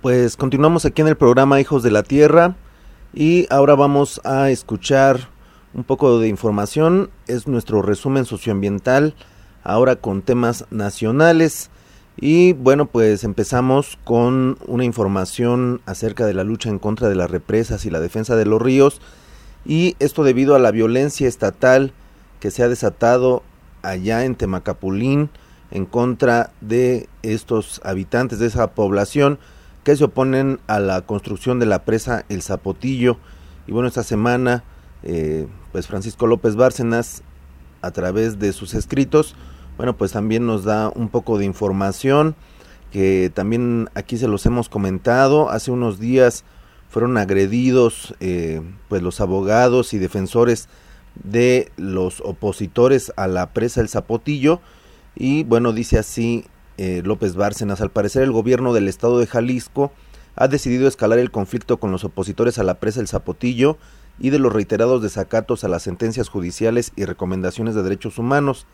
Pues continuamos aquí en el programa Hijos de la Tierra y ahora vamos a escuchar un poco de información. Es nuestro resumen socioambiental, ahora con temas nacionales. Y bueno, pues empezamos con una información acerca de la lucha en contra de las represas y la defensa de los ríos. Y esto debido a la violencia estatal que se ha desatado allá en Temacapulín en contra de estos habitantes de esa población que se oponen a la construcción de la presa El Zapotillo. Y bueno, esta semana pues Francisco López Bárcenas, a través de sus escritos, bueno, pues también nos da un poco de información que también aquí se los hemos comentado. Hace unos días fueron agredidos pues los abogados y defensores de los opositores a la presa El Zapotillo. Y bueno, dice así López Bárcenas: al parecer el gobierno del estado de Jalisco ha decidido escalar el conflicto con los opositores a la presa El Zapotillo y de los reiterados desacatos a las sentencias judiciales y recomendaciones de derechos humanos.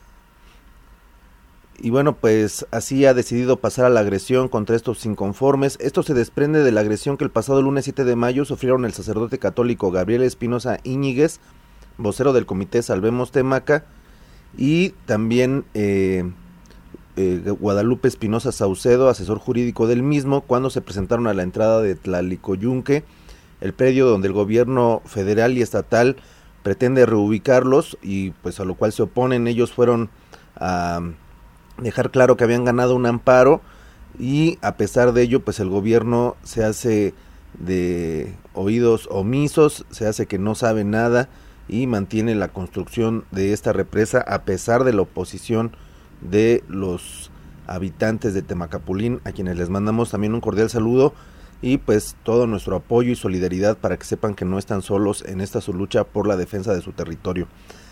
Y bueno, pues así ha decidido pasar a la agresión contra estos inconformes. Esto se desprende de la agresión que el pasado lunes 7 de mayo sufrieron el sacerdote católico Gabriel Espinosa Íñiguez, vocero del Comité Salvemos Temaca, y también Guadalupe Espinosa Saucedo, asesor jurídico del mismo, cuando se presentaron a la entrada de Tlalicoyunque, el predio donde el gobierno federal y estatal pretende reubicarlos, y pues a lo cual se oponen. Ellos fueron a dejar claro que habían ganado un amparo, y a pesar de ello pues el gobierno se hace de oídos omisos, se hace que no sabe nada y mantiene la construcción de esta represa a pesar de la oposición de los habitantes de Temacapulín, a quienes les mandamos también un cordial saludo y pues todo nuestro apoyo y solidaridad para que sepan que no están solos en esta su lucha por la defensa de su territorio.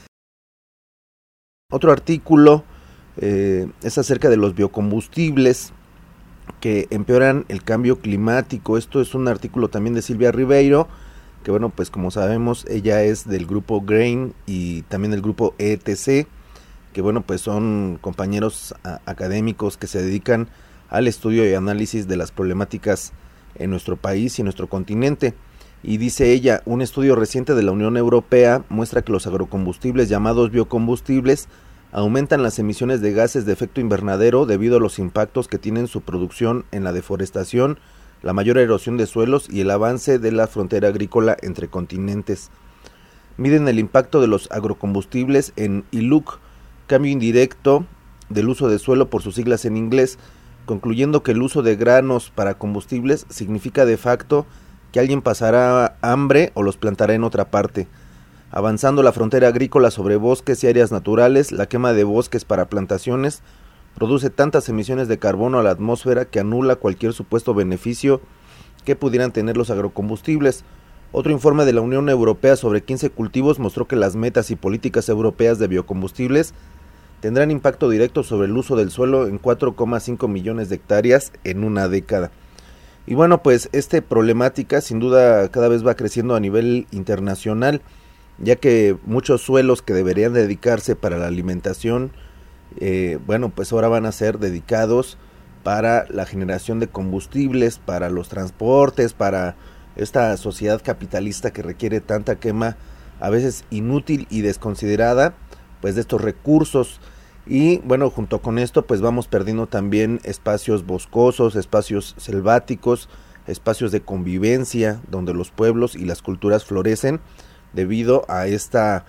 Otro artículo es acerca de los biocombustibles que empeoran el cambio climático. Esto es un artículo también de Silvia Ribeiro, que bueno, pues como sabemos ella es del grupo GRAIN y también del grupo ETC, que bueno, pues son compañeros académicos que se dedican al estudio y análisis de las problemáticas en nuestro país y en nuestro continente. Y dice ella: un estudio reciente de la Unión Europea muestra que los agrocombustibles llamados biocombustibles aumentan las emisiones de gases de efecto invernadero debido a los impactos que tienen su producción en la deforestación, la mayor erosión de suelos y el avance de la frontera agrícola entre continentes. Miden el impacto de los agrocombustibles en ILUC, cambio indirecto del uso de suelo por sus siglas en inglés, concluyendo que el uso de granos para combustibles significa de facto que alguien pasará hambre o los plantará en otra parte. Avanzando la frontera agrícola sobre bosques y áreas naturales, la quema de bosques para plantaciones produce tantas emisiones de carbono a la atmósfera que anula cualquier supuesto beneficio que pudieran tener los agrocombustibles. Otro informe de la Unión Europea sobre 15 cultivos mostró que las metas y políticas europeas de biocombustibles tendrán impacto directo sobre el uso del suelo en 4,5 millones de hectáreas en una década. Y bueno, pues esta problemática sin duda cada vez va creciendo a nivel internacional, ya que muchos suelos que deberían dedicarse para la alimentación, bueno, pues ahora van a ser dedicados para la generación de combustibles, para los transportes, para esta sociedad capitalista que requiere tanta quema, a veces inútil y desconsiderada, pues de estos recursos. Y bueno, junto con esto pues vamos perdiendo también espacios boscosos, espacios selváticos, espacios de convivencia donde los pueblos y las culturas florecen debido a esta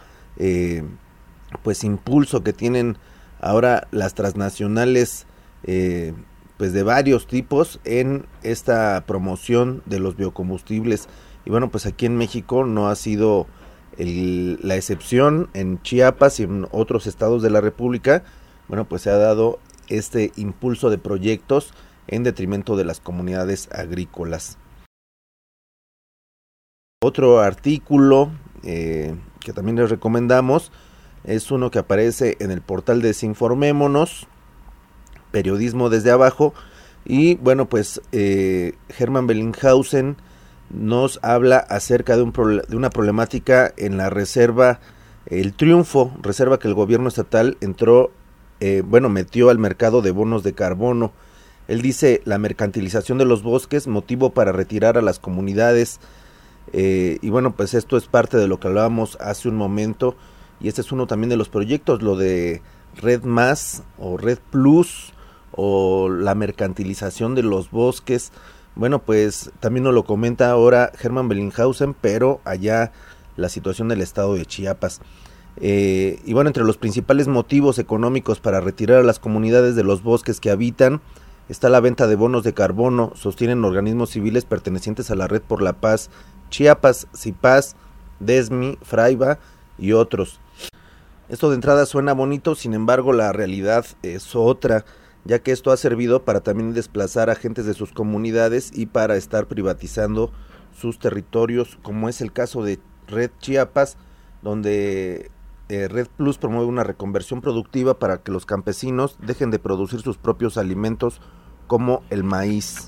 pues impulso que tienen ahora las transnacionales pues de varios tipos en esta promoción de los biocombustibles. Y bueno, pues aquí en México no ha sido la excepción. En Chiapas y en otros estados de la República, bueno, pues se ha dado este impulso de proyectos en detrimento de las comunidades agrícolas. Otro artículo que también les recomendamos es uno que aparece en el portal Desinformémonos, Periodismo desde Abajo, y bueno, pues Germán Bellinghausen nos habla acerca de una problemática en la reserva El Triunfo, reserva que el gobierno estatal metió al mercado de bonos de carbono. Él dice: la mercantilización de los bosques, motivo para retirar a las comunidades. Y bueno, pues esto es parte de lo que hablábamos hace un momento, y este es uno también de los proyectos, lo de Red Más o Red Plus, o la mercantilización de los bosques. Bueno, pues también nos lo comenta ahora Hermann Bellinghausen, pero allá la situación del estado de Chiapas. Y bueno, entre los principales motivos económicos para retirar a las comunidades de los bosques que habitan está la venta de bonos de carbono, sostienen organismos civiles pertenecientes a la Red por la Paz Chiapas, CIPAS, DESMI, FRAIBA y otros. Esto de entrada suena bonito, sin embargo la realidad es otra, ya que esto ha servido para también desplazar a gentes de sus comunidades y para estar privatizando sus territorios, como es el caso de Red Chiapas, donde Red Plus promueve una reconversión productiva para que los campesinos dejen de producir sus propios alimentos como el maíz.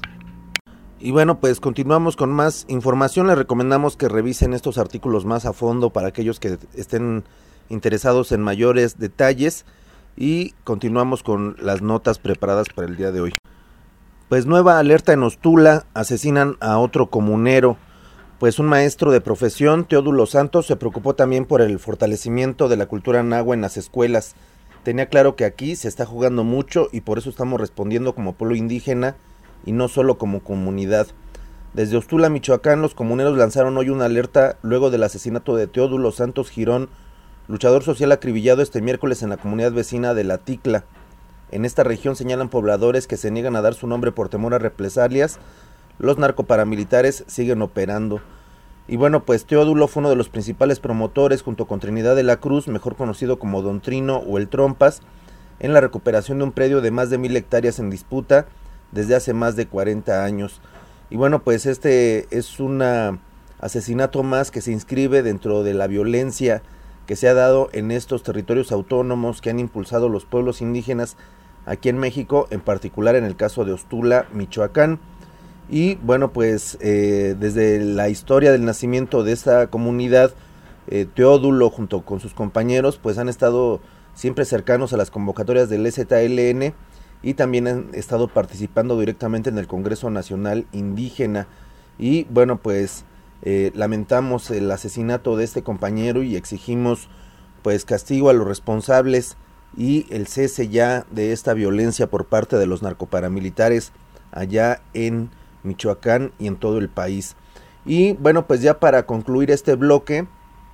Y bueno, pues continuamos con más información. Les recomendamos que revisen estos artículos más a fondo para aquellos que estén interesados en mayores detalles, y continuamos con las notas preparadas para el día de hoy. Pues nueva alerta en Ostula, asesinan a otro comunero. Pues un maestro de profesión, Teodulo Santos, se preocupó también por el fortalecimiento de la cultura náhuatl en las escuelas. Tenía claro que aquí se está jugando mucho y por eso estamos respondiendo como pueblo indígena y no solo como comunidad. Desde Ostula, Michoacán, los comuneros lanzaron hoy una alerta luego del asesinato de Teodulo Santos Girón, luchador social acribillado este miércoles en la comunidad vecina de La Ticla. En esta región, señalan pobladores que se niegan a dar su nombre por temor a represalias. Los narcoparamilitares siguen operando. Y bueno, pues Teodulo fue uno de los principales promotores, junto con Trinidad de la Cruz, mejor conocido como Don Trino o el Trompas, en la recuperación de un predio de más de 1,000 hectáreas en disputa desde hace más de 40 años. Y bueno, pues este es un asesinato más que se inscribe dentro de la violencia que se ha dado en estos territorios autónomos que han impulsado los pueblos indígenas aquí en México, en particular en el caso de Ostula, Michoacán. Y bueno, pues desde la historia del nacimiento de esta comunidad, Teodulo junto con sus compañeros pues han estado siempre cercanos a las convocatorias del EZLN, y también han estado participando directamente en el Congreso Nacional Indígena. Y bueno, pues lamentamos el asesinato de este compañero y exigimos pues castigo a los responsables y el cese ya de esta violencia por parte de los narcoparamilitares allá en Michoacán y en todo el país. Y bueno, pues ya para concluir este bloque,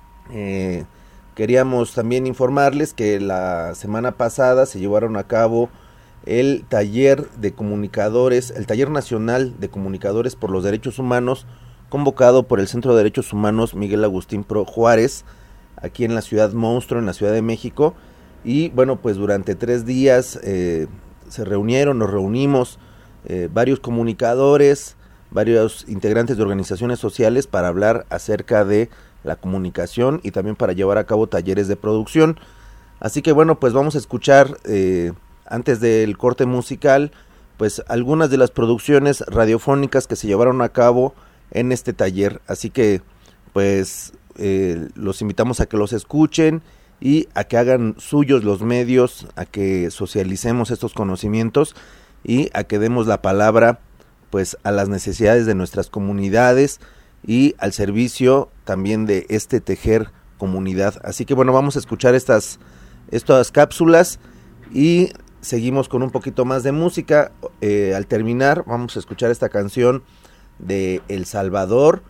queríamos también informarles que la semana pasada se llevaron a cabo el taller de comunicadores, el taller nacional de comunicadores por los derechos humanos, convocado por el Centro de Derechos Humanos Miguel Agustín Pro Juárez, aquí en la ciudad monstruo, en la Ciudad de México. Y bueno, pues durante 3 días nos reunimos varios comunicadores, varios integrantes de organizaciones sociales para hablar acerca de la comunicación y también para llevar a cabo talleres de producción. Así que bueno, pues vamos a escuchar antes del corte musical pues algunas de las producciones radiofónicas que se llevaron a cabo en este taller. Así que pues los invitamos a que los escuchen y a que hagan suyos los medios, a que socialicemos estos conocimientos y a que demos la palabra pues a las necesidades de nuestras comunidades y al servicio también de este tejer comunidad. Así que bueno, vamos a escuchar estas cápsulas y seguimos con un poquito más de música. Al terminar vamos a escuchar esta canción de El Salvador,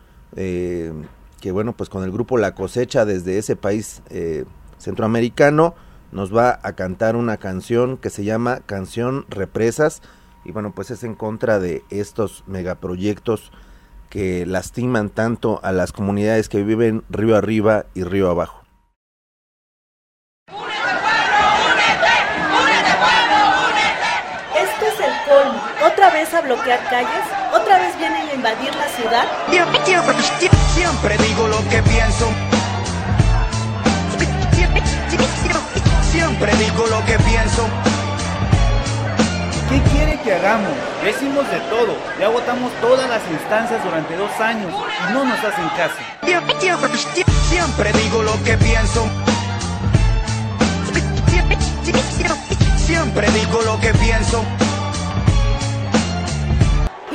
que bueno, pues con el grupo La Cosecha desde ese país centroamericano nos va a cantar una canción que se llama Canción Represas, y bueno, pues es en contra de estos megaproyectos que lastiman tanto a las comunidades que viven río arriba y río abajo. Esto es el colmo. ¿Otra vez a bloquear calles? ¿Otra vez vienen a invadir la ciudad? Siempre digo lo que pienso. Siempre digo lo que pienso. ¿Qué quiere que hagamos? Ya hicimos de todo, ya agotamos todas las instancias durante 2 años y no nos hacen caso. Siempre digo lo que pienso. Siempre digo lo que pienso.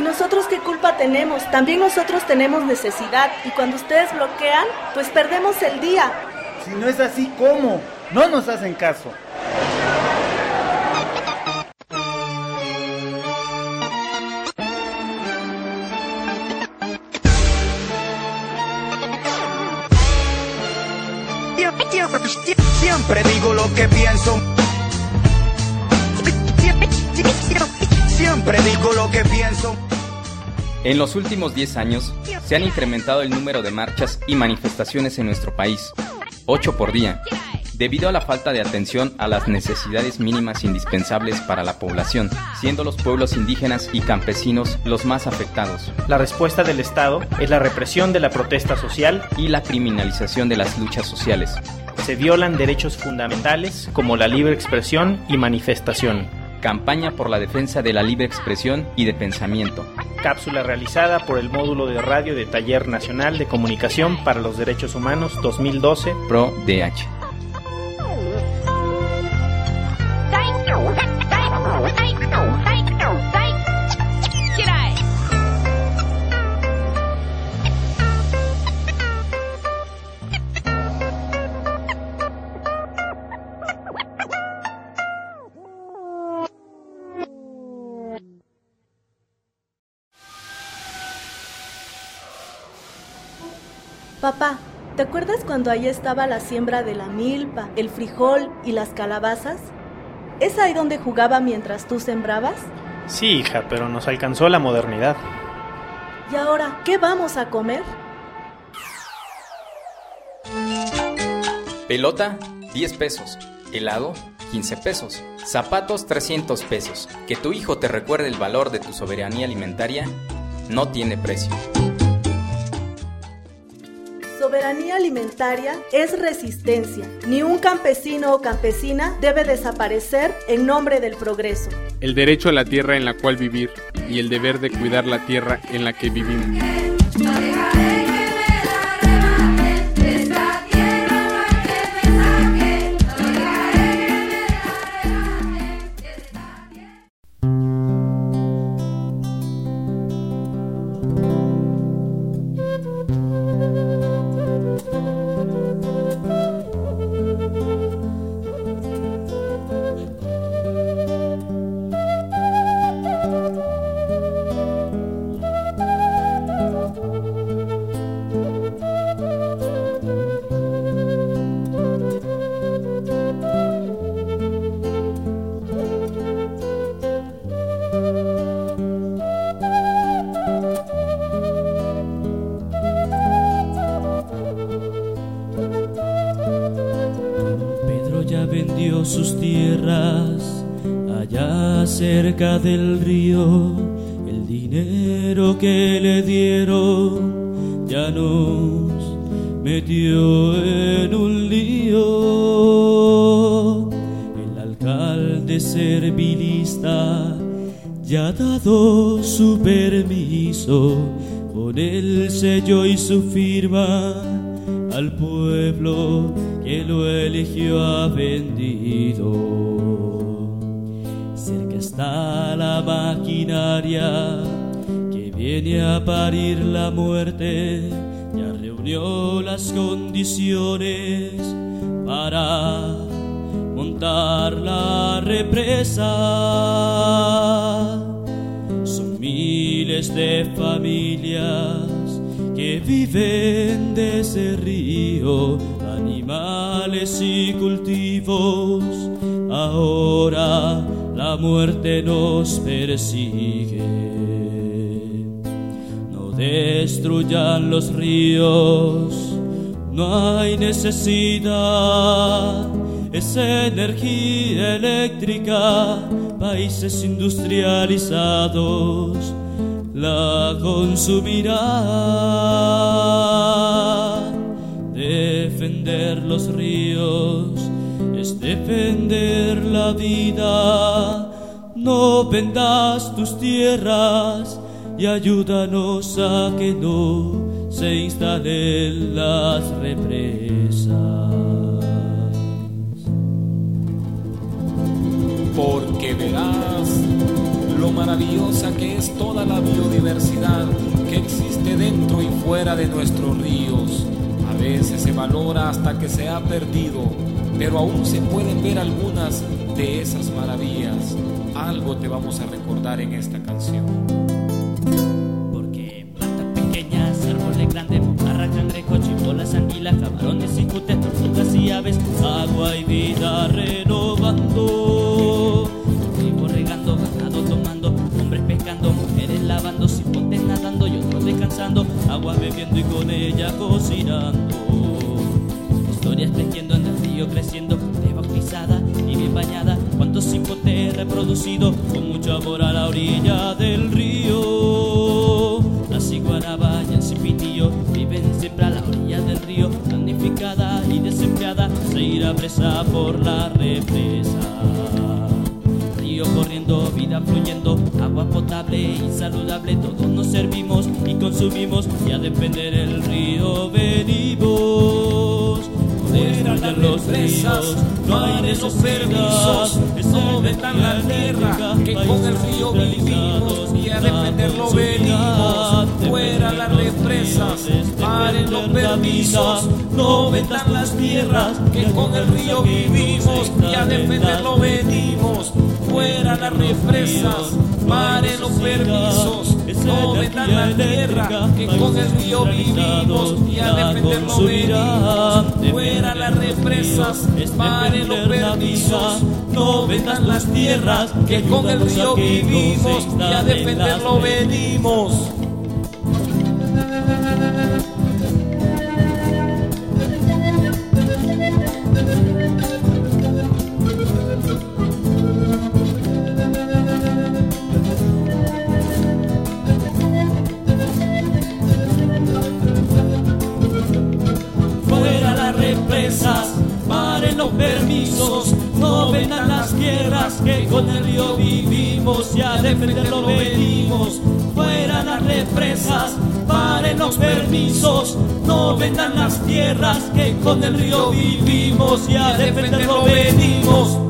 nosotros qué culpa tenemos? También nosotros tenemos necesidad y cuando ustedes bloquean, pues perdemos el día. Si no es así, ¿cómo? No nos hacen caso. Siempre digo lo que pienso. Siempre digo lo que pienso. En los últimos 10 años se han incrementado el número de marchas y manifestaciones en nuestro país, 8 por día, debido a la falta de atención a las necesidades mínimas indispensables para la población, siendo los pueblos indígenas y campesinos los más afectados. La respuesta del Estado es la represión de la protesta social y la criminalización de las luchas sociales. Se violan derechos fundamentales como la libre expresión y manifestación. Campaña por la defensa de la libre expresión y de pensamiento. Cápsula realizada por el módulo de radio de Taller Nacional de Comunicación para los Derechos Humanos 2012 PRO-DH. Papá, ¿te acuerdas cuando ahí estaba la siembra de la milpa, el frijol y las calabazas? ¿Es ahí donde jugaba mientras tú sembrabas? Sí, hija, pero nos alcanzó la modernidad. ¿Y ahora qué vamos a comer? Pelota, 10 pesos. Helado, 15 pesos. Zapatos, 300 pesos. Que tu hijo te recuerde el valor de tu soberanía alimentaria no tiene precio. Soberanía alimentaria es resistencia. Ni un campesino o campesina debe desaparecer en nombre del progreso. El derecho a la tierra en la cual vivir y el deber de cuidar la tierra en la que vivimos. Vendió sus tierras allá cerca del río, el dinero que le dieron ya nos metió en un lío. El alcalde servilista ya ha dado su permiso, con el sello y su firma al pueblo que lo eligió ha vendido. Cerca está la maquinaria que viene a parir la muerte, ya reunió las condiciones para montar la represa. Son miles de familias que viven de ese río, animales y cultivos. Ahora la muerte nos persigue. No destruyan los ríos, no hay necesidad. Esa energía eléctrica, países industrializados la consumirá. Defender los ríos es defender la vida. No vendas tus tierras y ayúdanos a que no se instalen las represas. Porque verás lo maravillosa que es toda la biodiversidad que existe dentro y fuera de nuestros ríos. A veces se valora hasta que se ha perdido, pero aún se pueden ver algunas de esas maravillas. Algo te vamos a recordar en esta canción. Porque plantas pequeñas, árboles grandes, mojarra, cangrejo, chibolas, anguilas, camarones, cicutas, tortugas y aves, agua y vida renovando, vivo regando, ganado tomando, hombres pescando, mujeres lavando, cipotes nadando y otros descansando, agua bebiendo y con ella cocinando, historias tejiendo en el río creciendo, bautizada y bien bañada, cuántos cipotes reproducidos con mucho amor a la orilla del río. La ciguaraba y el cipitillo viven siempre a la orilla del río, damnificada y desempleada, se irá presa por la represa. Río corriendo, vida fluyendo, agua potable y saludable, todos nos servimos y consumimos, y a defender el río venimos. Fuera las represas, no hay esos permisos, no vendan la tierra, que con el río vivimos y a defenderlo venimos. Fuera las represas, paren los permisos, no vendan las tierras, que con el río vivimos y a defenderlo venimos. Fuera las represas, paren los permisos, no vendan la tierra, que con el río vivimos y a defenderlo venimos. Fuera las represas, paren los permisos, no vendan las tierras, que con el río vivimos y a defenderlo venimos. Paren los permisos, no vendan las tierras, que con el río vivimos y a defenderlo venimos. Fuera las represas, paren los permisos, no vendan las tierras, que con el río vivimos y a defenderlo venimos.